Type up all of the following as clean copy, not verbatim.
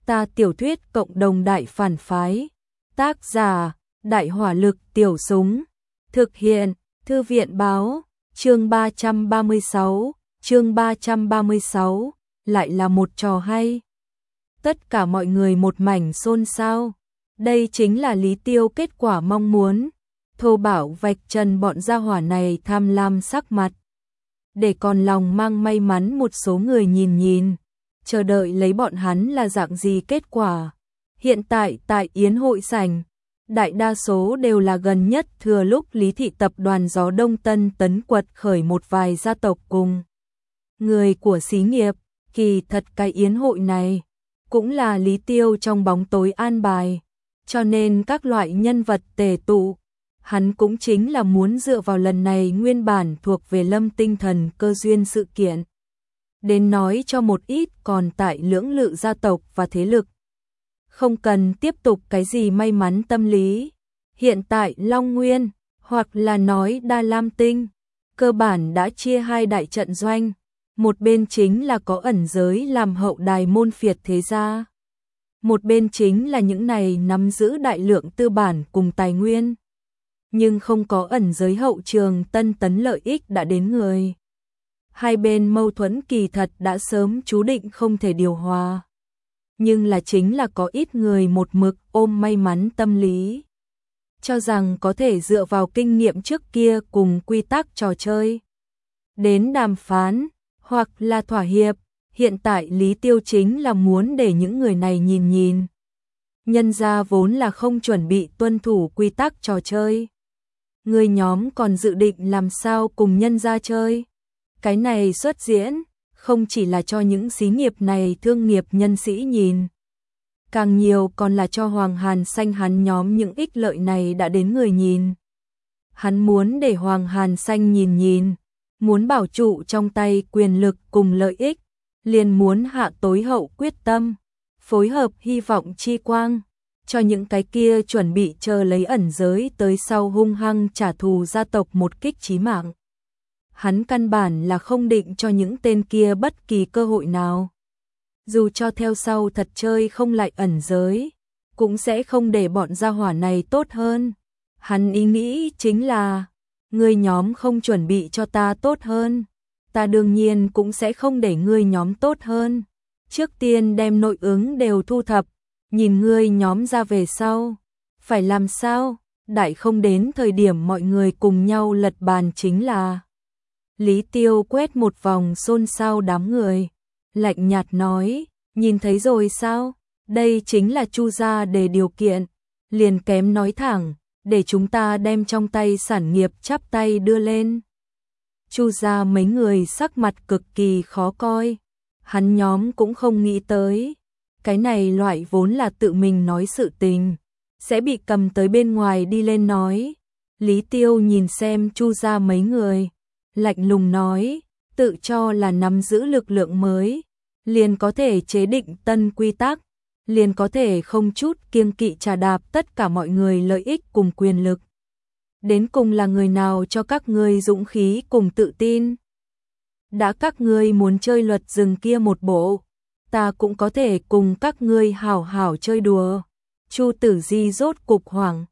Ta tiểu thuyết cộng đồng đại phản phái. Tác giả: Đại hỏa lực tiểu súng. Thực hiện: Thư viện báo. Chương 336, lại là một trò hay. Tất cả mọi người một mảnh xôn xao. Đây chính là Lý Tiêu kết quả mong muốn. Thô Bảo vạch trần bọn gia hỏa này tham lam sắc mặt. Để còn lòng mang may mắn một số người nhìn, chờ đợi lấy bọn hắn là dạng gì kết quả. Hiện tại tại Yến hội sảnh, đại đa số đều là gần nhất thừa lúc Lý thị tập đoàn Gió Đông Tân tấn quật khởi một vài gia tộc cùng người của xí nghiệp. Kỳ thật cái yến hội này cũng là Lý Tiêu trong bóng tối an bài, cho nên các loại nhân vật tề tụ, hắn cũng chính là muốn dựa vào lần này nguyên bản thuộc về Lâm Tinh Thần cơ duyên sự kiện, đến nói cho một ít còn tại lưỡng lự gia tộc và thế lực. Không cần tiếp tục cái gì may mắn tâm lý. Hiện tại Long Nguyên, hoặc là nói Đa Lam Tinh, cơ bản đã chia hai đại trận doanh. Một bên chính là có ẩn giới làm hậu đài môn phiệt thế gia. Một bên chính là những này nắm giữ đại lượng tư bản cùng tài nguyên. Nhưng không có ẩn giới hậu trường tân tấn lợi ích đã đến người. Hai bên mâu thuẫn kỳ thật đã sớm chú định không thể điều hòa. Nhưng là chính là có ít người một mực ôm may mắn tâm lý, cho rằng có thể dựa vào kinh nghiệm trước kia cùng quy tắc trò chơi đến đàm phán hoặc là thỏa hiệp. Hiện tại Lý Tiêu chính là muốn để những người này nhìn. Nhân gia vốn là không chuẩn bị tuân thủ quy tắc trò chơi. Người nhóm còn dự định làm sao cùng nhân gia chơi. Cái này xuất diễn, không chỉ là cho những xí nghiệp này thương nghiệp nhân sĩ nhìn. Càng nhiều còn là cho Hoàng Hàn Xanh hắn nhóm những ích lợi này đã đến người nhìn. Hắn muốn để Hoàng Hàn Xanh nhìn, muốn bảo trụ trong tay quyền lực cùng lợi ích, liền muốn hạ tối hậu quyết tâm, phối hợp hy vọng chi quang, cho những cái kia chuẩn bị chờ lấy ẩn giới tới sau hung hăng trả thù gia tộc một kích chí mạng. Hắn căn bản là không định cho những tên kia bất kỳ cơ hội nào. Dù cho theo sau thật chơi không lại ẩn giới, cũng sẽ không để bọn gia hỏa này tốt hơn. Hắn ý nghĩ chính là, ngươi nhóm không chuẩn bị cho ta tốt hơn, ta đương nhiên cũng sẽ không để ngươi nhóm tốt hơn. Trước tiên đem nội ứng đều thu thập, nhìn ngươi nhóm ra về sau. Phải làm sao? Đại không đến thời điểm mọi người cùng nhau lật bàn chính là. Lý Tiêu quét một vòng xôn xao đám người, lạnh nhạt nói, nhìn thấy rồi sao? Đây chính là Chu gia đề điều kiện, liền kém nói thẳng, để chúng ta đem trong tay sản nghiệp chắp tay đưa lên. Chu gia mấy người sắc mặt cực kỳ khó coi, hắn nhóm cũng không nghĩ tới, cái này loại vốn là tự mình nói sự tình, sẽ bị cầm tới bên ngoài đi lên nói. Lý Tiêu nhìn xem Chu gia mấy người, lạnh lùng nói, tự cho là nắm giữ lực lượng mới, liền có thể chế định tân quy tắc, liền có thể không chút kiêng kỵ trà đạp tất cả mọi người lợi ích cùng quyền lực. Đến cùng là người nào cho các ngươi dũng khí cùng tự tin? Đã các ngươi muốn chơi luật rừng kia một bộ, ta cũng có thể cùng các ngươi hảo hảo chơi đùa. Chu Tử Di rốt cục hoảng,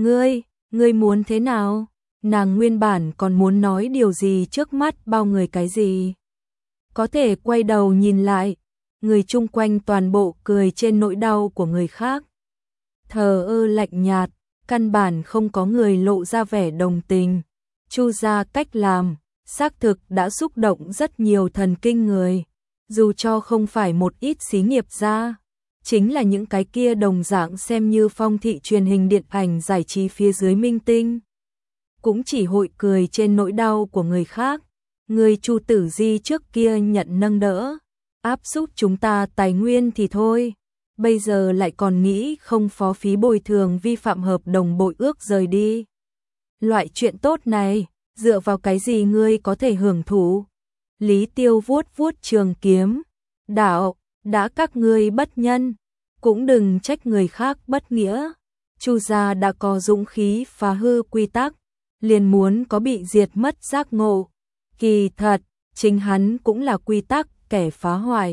ngươi muốn thế nào? Nàng nguyên bản còn muốn nói điều gì trước mắt bao người cái gì. Có thể quay đầu nhìn lại, người chung quanh toàn bộ cười trên nỗi đau của người khác. Thờ ơ lạnh nhạt, căn bản không có người lộ ra vẻ đồng tình. Chu gia cách làm, xác thực đã xúc động rất nhiều thần kinh người. Dù cho không phải một ít xí nghiệp gia, chính là những cái kia đồng dạng xem như phong thị truyền hình điện ảnh giải trí phía dưới minh tinh. Cũng chỉ hội cười trên nỗi đau của người khác. Người Chu Tử Di trước kia nhận nâng đỡ, áp giúp chúng ta tài nguyên thì thôi, bây giờ lại còn nghĩ không phó phí bồi thường vi phạm hợp đồng bội ước rời đi. Loại chuyện tốt này, dựa vào cái gì ngươi có thể hưởng thụ? Lý Tiêu vuốt vuốt trường kiếm, đạo, đã các ngươi bất nhân, cũng đừng trách người khác bất nghĩa. Chu gia đã có dũng khí phá hư quy tắc, liền muốn có bị diệt mất giác ngộ. Kỳ thật, chính hắn cũng là quy tắc kẻ phá hoại.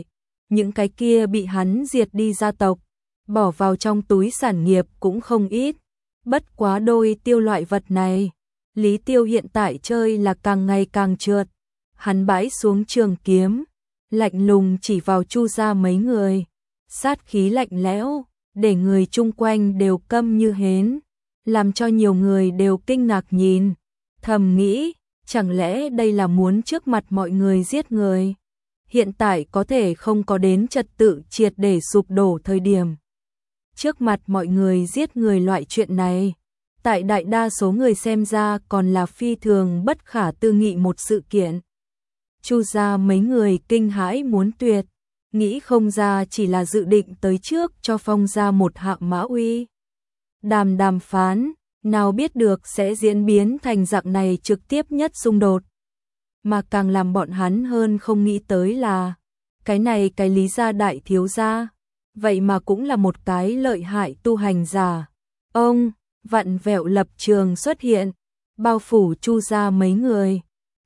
những cái kia bị hắn diệt đi gia tộc, bỏ vào trong túi sản nghiệp cũng không ít. Bất quá đôi tiêu loại vật này, Lý Tiêu hiện tại chơi là càng ngày càng trượt. Hắn bãi xuống trường kiếm, lạnh lùng chỉ vào Chu gia mấy người, sát khí lạnh lẽo, để người chung quanh đều câm như hến, làm cho nhiều người đều kinh ngạc nhìn, thầm nghĩ, chẳng lẽ đây là muốn trước mặt mọi người giết người? Hiện tại có thể không có đến trật tự triệt để sụp đổ thời điểm. Trước mặt mọi người giết người loại chuyện này, tại đại đa số người xem ra còn là phi thường bất khả tư nghị một sự kiện. Chu gia mấy người kinh hãi muốn tuyệt, nghĩ không ra chỉ là dự định tới trước cho Phong gia một hạ mã uy. Đàm phán, nào biết được sẽ diễn biến thành dạng này trực tiếp nhất xung đột. Mà càng làm bọn hắn hơn không nghĩ tới là, cái này cái Lý gia đại thiếu gia, vậy mà cũng là một cái lợi hại tu hành giả. Ông, vặn vẹo lập trường xuất hiện, bao phủ Chu gia mấy người.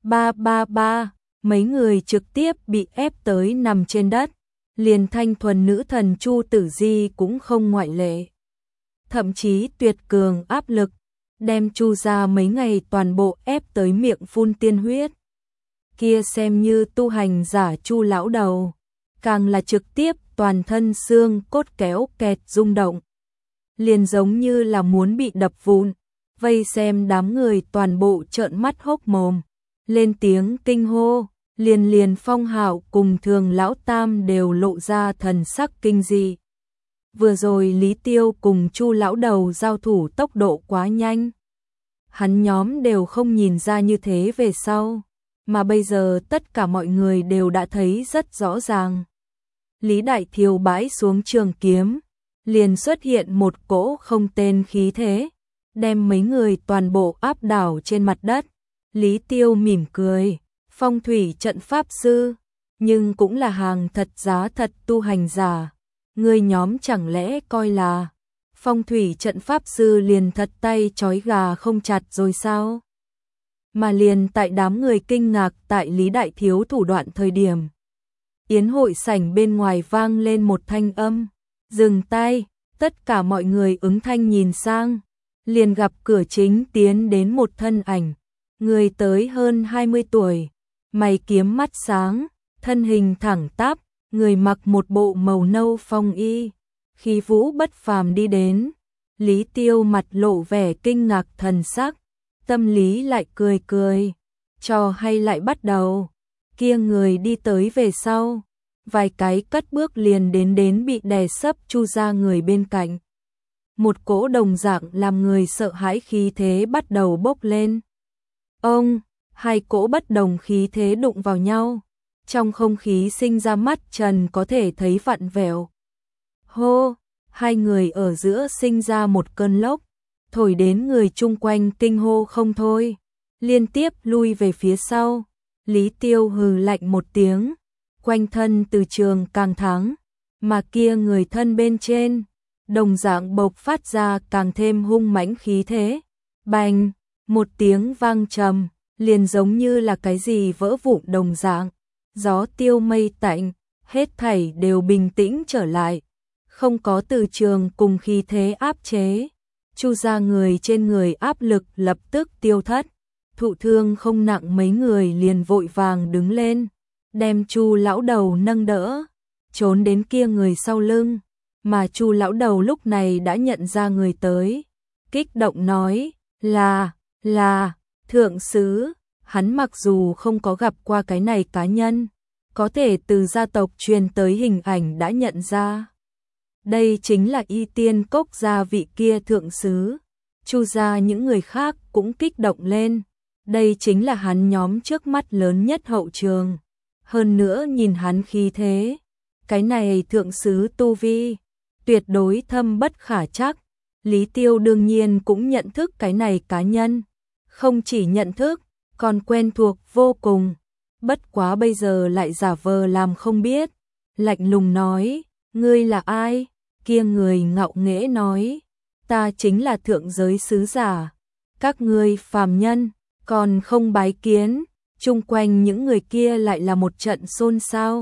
Ba, mấy người trực tiếp bị ép tới nằm trên đất, liền thanh thuần nữ thần Chu Tử Di cũng không ngoại lệ. Thậm chí tuyệt cường áp lực, đem Chu gia mấy ngày toàn bộ ép tới miệng phun tiên huyết. Kia xem như tu hành giả Chu lão đầu, càng là trực tiếp toàn thân xương cốt kéo kẹt rung động. Liền giống như là muốn bị đập vụn, vây xem đám người toàn bộ trợn mắt hốc mồm, lên tiếng kinh hô, liền Phong Hạo cùng Thường lão tam đều lộ ra thần sắc kinh dị. Vừa rồi Lý Tiêu cùng Chu lão đầu giao thủ tốc độ quá nhanh. Hắn nhóm đều không nhìn ra như thế về sau, mà bây giờ tất cả mọi người đều đã thấy rất rõ ràng. Lý Đại Thiếu bãi xuống trường kiếm, liền xuất hiện một cỗ không tên khí thế, đem mấy người toàn bộ áp đảo trên mặt đất. Lý Tiêu mỉm cười, phong thủy trận pháp sư, nhưng cũng là hàng thật giá thật tu hành giả. Người nhóm chẳng lẽ coi là phong thủy trận pháp sư liền thật tay trói gà không chặt rồi sao? Mà liền tại đám người kinh ngạc tại Lý Đại Thiếu thủ đoạn thời điểm, yến hội sảnh bên ngoài vang lên một thanh âm, dừng tay, tất cả mọi người ứng thanh nhìn sang, liền gặp cửa chính tiến đến một thân ảnh, người tới hơn 20 tuổi, mày kiếm mắt sáng, thân hình thẳng tắp, người mặc một bộ màu nâu phong y, khí vũ bất phàm đi đến. Lý Tiêu mặt lộ vẻ kinh ngạc thần sắc, tâm lý lại cười, trò hay lại bắt đầu. Kia người đi tới về sau, vài cái cất bước liền đến bị đè sấp Chu gia người bên cạnh. Một cỗ đồng dạng làm người sợ hãi khí thế bắt đầu bốc lên. Ông, hai cỗ bất đồng khí thế đụng vào nhau, trong không khí sinh ra mắt trần có thể thấy vặn vẹo. Hô, hai người ở giữa sinh ra một cơn lốc, thổi đến người chung quanh kinh hô không thôi, liên tiếp lui về phía sau. Lý Tiêu hừ lạnh một tiếng, quanh thân từ trường càng thắng, mà kia người thân bên trên, đồng dạng bộc phát ra càng thêm hung mãnh khí thế. Bành, một tiếng vang trầm, liền giống như là cái gì vỡ vụn đồng dạng. Gió tiêu mây tạnh, hết thảy đều bình tĩnh trở lại, không có từ trường cùng khí thế áp chế. Chu gia người trên người áp lực lập tức tiêu thất, thụ thương không nặng mấy người liền vội vàng đứng lên, đem Chu lão đầu nâng đỡ, trốn đến kia người sau lưng, mà Chu lão đầu lúc này đã nhận ra người tới, kích động nói, là, thượng sứ. Hắn mặc dù không có gặp qua cái này cá nhân, có thể từ gia tộc truyền tới hình ảnh đã nhận ra. Đây chính là Y Tiên Cốc gia vị kia thượng sứ. Chu gia những người khác cũng kích động lên. Đây chính là hắn nhóm trước mắt lớn nhất hậu trường. Hơn nữa nhìn hắn khí thế, cái này thượng sứ tu vi, tuyệt đối thâm bất khả trắc. Lý Tiêu đương nhiên cũng nhận thức cái này cá nhân. Không chỉ nhận thức, còn quen thuộc vô cùng, bất quá bây giờ lại giả vờ làm không biết, lạnh lùng nói, ngươi là ai? Kia người ngạo nghễ nói, ta chính là thượng giới sứ giả, các ngươi phàm nhân, còn không bái kiến. Chung quanh những người kia lại là một trận xôn xao,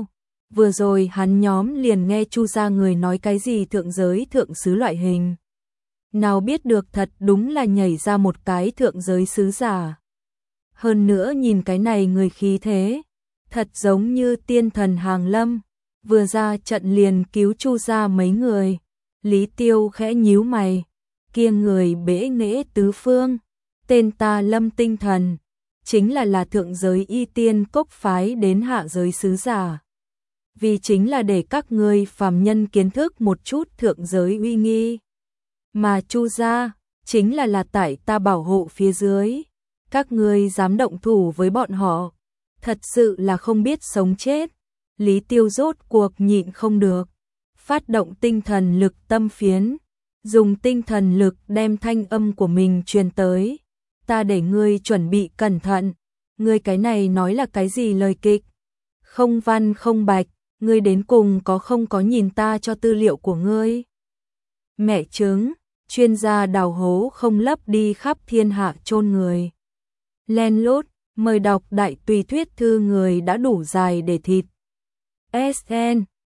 Vừa rồi hắn nhóm liền nghe Chu gia người nói cái gì thượng giới thượng sứ loại hình. Nào biết được thật đúng là nhảy ra một cái thượng giới sứ giả. Hơn nữa nhìn cái này người khí thế, thật giống như tiên thần hàng lâm, vừa ra trận liền cứu Chu gia mấy người. Lý Tiêu khẽ nhíu mày, kia người bẽ nghễ tứ phương, tên ta Lâm Tinh Thần, chính là thượng giới y tiên cốc phái đến hạ giới sứ giả. Vì chính là để các ngươi phàm nhân kiến thức một chút thượng giới uy nghi. Mà Chu gia chính là tại ta bảo hộ phía dưới, các ngươi dám động thủ với bọn họ, thật sự là không biết sống chết. Lý Tiêu rốt cuộc nhịn không được, phát động tinh thần lực tâm phiến, dùng tinh thần lực đem thanh âm của mình truyền tới. Ta để ngươi chuẩn bị cẩn thận, ngươi cái này nói là cái gì lời kịch? Không văn không bạch, ngươi đến cùng không có nhìn ta cho tư liệu của ngươi? Mẹ chứng, chuyên gia đào hố không lấp đi khắp thiên hạ chôn người. Len lút, mời đọc đại tùy thuyết thư người đã đủ dài để thịt. SN